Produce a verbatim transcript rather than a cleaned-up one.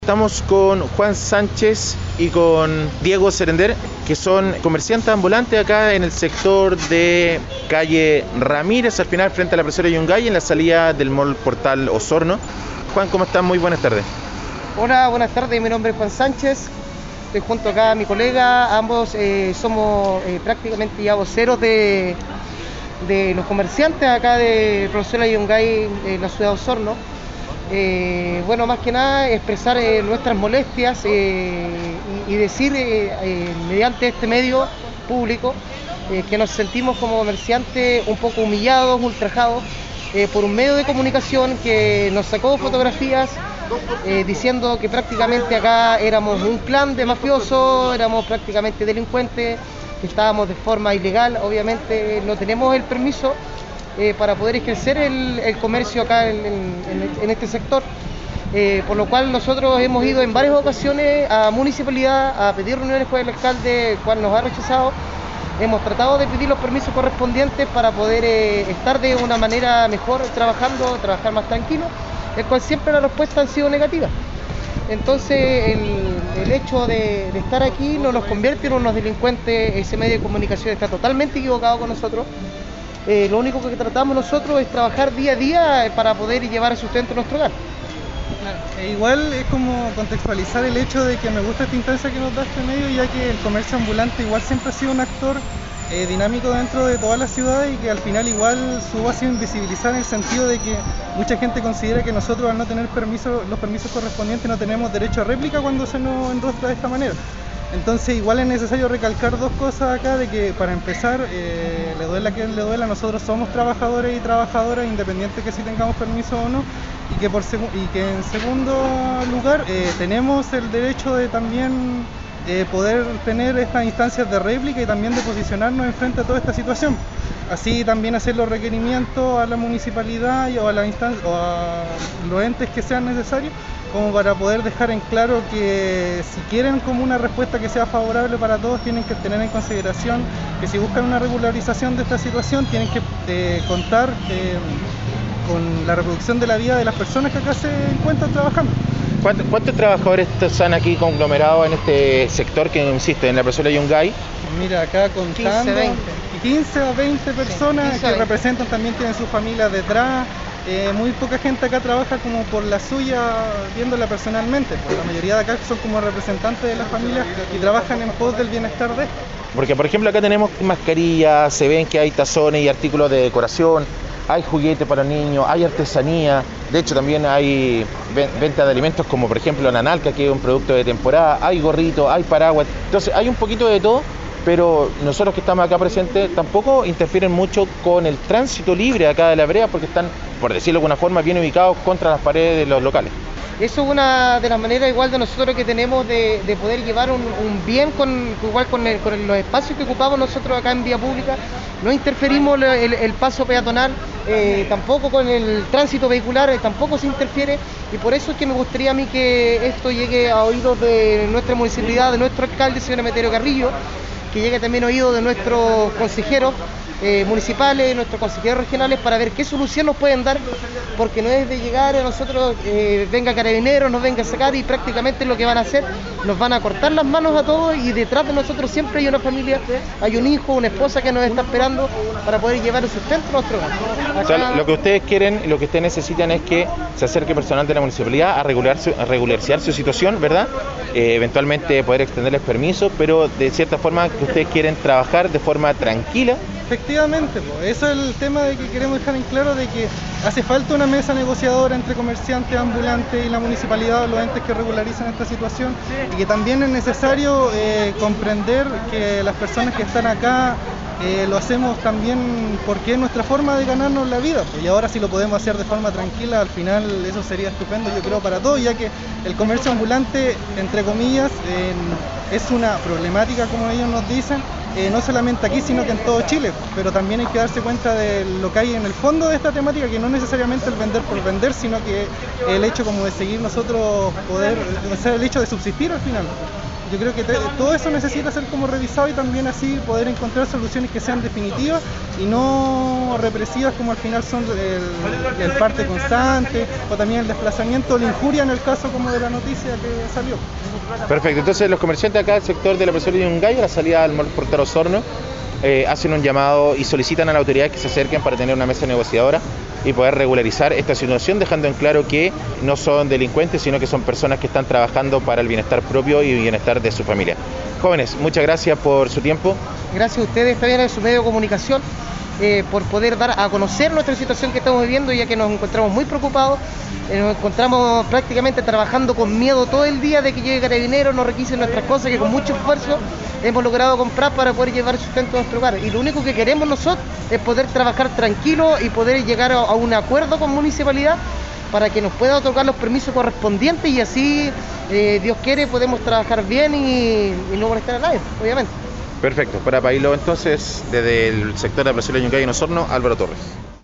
Estamos con Juan Sánchez y con Diego Serender, que son comerciantes ambulantes acá en el sector de calle Ramírez, al final frente a la profesora Yungay, en la salida del Mall Portal Osorno. Juan, ¿cómo estás? Muy buenas tardes. Hola, buenas tardes, mi nombre es Juan Sánchez, estoy junto acá a mi colega, ambos eh, somos eh, prácticamente ya voceros de, de los comerciantes acá de profesora Yungay en la ciudad de Osorno. Eh, bueno, más que nada expresar eh, nuestras molestias eh, y, y decir eh, eh, mediante este medio público eh, que nos sentimos como comerciantes un poco humillados, ultrajados eh, por un medio de comunicación que nos sacó fotografías eh, diciendo que prácticamente acá éramos un clan de mafiosos, éramos prácticamente delincuentes, que estábamos de forma ilegal. Obviamente no tenemos el permiso Eh, para poder ejercer el, el comercio acá en, en, en este sector, eh, por lo cual nosotros hemos ido en varias ocasiones a municipalidad a pedir reuniones con el alcalde, el cual nos ha rechazado. Hemos tratado de pedir los permisos correspondientes para poder eh, estar de una manera mejor trabajando, trabajar más tranquilo, el cual siempre la respuesta han sido negativa. Entonces el, el hecho de, de estar aquí no nos convierte en unos delincuentes. Ese medio de comunicación está totalmente equivocado con nosotros. Eh, lo único que tratamos nosotros es trabajar día a día para poder llevar el sustento a nuestro hogar. Claro. E igual es como contextualizar el hecho de que me gusta esta instancia que nos da este medio, ya que el comercio ambulante igual siempre ha sido un actor eh, dinámico dentro de toda la ciudad y que al final igual su ha sido invisibilizar en el sentido de que mucha gente considera que nosotros al no tener permiso, los permisos correspondientes no tenemos derecho a réplica cuando se nos enrostra de esta manera. Entonces igual es necesario recalcar dos cosas acá, de que para empezar, eh, le duela a quien le duela, nosotros somos trabajadores y trabajadoras, independiente que si tengamos permiso o no, y que, por segu y que en segundo lugar eh, tenemos el derecho de también eh, poder tener estas instancias de réplica y también de posicionarnos enfrente a toda esta situación. Así también hacer los requerimientos a la municipalidad y, o, a la instancia, o a los entes que sean necesarios, como para poder dejar en claro que si quieren como una respuesta que sea favorable para todos, tienen que tener en consideración que si buscan una regularización de esta situación, tienen que eh, contar eh, con la reproducción de la vida de las personas que acá se encuentran trabajando. ¿Cuántos, cuántos trabajadores están aquí conglomerados en este sector que, insisto, en la profesora Yungay? Mira, acá contando quince a veinte personas, sí, quince, que representan, también tienen sus familias detrás. Eh, muy poca gente acá trabaja como por la suya, viéndola personalmente, pues la mayoría de acá son como representantes de las familias y trabajan en pos del bienestar de esto. Porque por ejemplo acá tenemos mascarillas, se ven que hay tazones y artículos de decoración, hay juguetes para niños, hay artesanía, de hecho también hay venta de alimentos como por ejemplo la nalca, que es un producto de temporada, hay gorritos, hay paraguas, entonces hay un poquito de todo. Pero nosotros que estamos acá presentes tampoco interfieren mucho con el tránsito libre acá de la vereda, porque están, por decirlo de alguna forma, bien ubicados contra las paredes de los locales. Eso es una de las maneras igual de nosotros que tenemos de, de poder llevar un, un bien con, igual con, el, con los espacios que ocupamos nosotros acá en vía pública. No interferimos el, el paso peatonal, eh, tampoco con el tránsito vehicular, eh, tampoco se interfiere, y por eso es que me gustaría a mí que esto llegue a oídos de nuestra municipalidad, de nuestro alcalde, señor Emeterio Carrillo, que llegue también a oídos de nuestros consejeros eh, municipales, nuestros consejeros regionales, para ver qué solución nos pueden dar, porque no es de llegar a nosotros, eh, venga Carabineros, nos venga a sacar y prácticamente lo que van a hacer, nos van a cortar las manos a todos, y detrás de nosotros siempre hay una familia, hay un hijo, una esposa que nos está esperando para poder llevar el sustento a nuestro hogar. O sea, lo que ustedes quieren, lo que ustedes necesitan es que se acerque personal de la municipalidad a, regular su, a regularizar su situación, ¿verdad? Eh, eventualmente poder extenderles permisos, pero de cierta forma que ustedes quieren trabajar de forma tranquila. Efectivamente, pues, eso es el tema de que queremos dejar en claro, de que hace falta una mesa negociadora entre comerciantes ambulantes y la municipalidad, los entes que regularizan esta situación, y que también es necesario eh, comprender que las personas que están acá eh, lo hacemos también porque es nuestra forma de ganarnos la vida, pues, y ahora si lo podemos hacer de forma tranquila, al final eso sería estupendo, yo creo, para todos, ya que el comercio ambulante, entre comillas, eh, es una problemática, como ellos nos dicen, Eh, no solamente aquí, sino que en todo Chile, pero también hay que darse cuenta de lo que hay en el fondo de esta temática, que no es necesariamente el vender por vender, sino que el hecho como de seguir nosotros poder, o sea, el hecho de subsistir al final. yo creo que te, todo eso necesita ser como revisado y también así poder encontrar soluciones que sean definitivas y no represivas como al final son el, el parte constante o también el desplazamiento o la injuria en el caso como de la noticia que salió. Perfecto, entonces los comerciantes acá del sector de la Profesora Yungay, a la salida del Mall Portal Osorno, eh, hacen un llamado y solicitan a las autoridades que se acerquen para tener una mesa negociadora y poder regularizar esta situación, dejando en claro que no son delincuentes, sino que son personas que están trabajando para el bienestar propio y bienestar de su familia. Jóvenes, muchas gracias por su tiempo. Gracias a ustedes también, a su medio de comunicación, eh, por poder dar a conocer nuestra situación que estamos viviendo, ya que nos encontramos muy preocupados. Eh, nos encontramos prácticamente trabajando con miedo todo el día de que llegue Carabineros, nos requisen nuestras cosas que con mucho esfuerzo hemos logrado comprar para poder llevar sustento a nuestro hogar. Y lo único que queremos nosotros es poder trabajar tranquilo y poder llegar a, a un acuerdo con municipalidad para que nos pueda otorgar los permisos correspondientes y así, eh, Dios quiere, podemos trabajar bien y, y no molestar a nadie, obviamente. Perfecto, para Pailo entonces, desde el sector de la Profesora Yungay en Osorno, Álvaro Torres.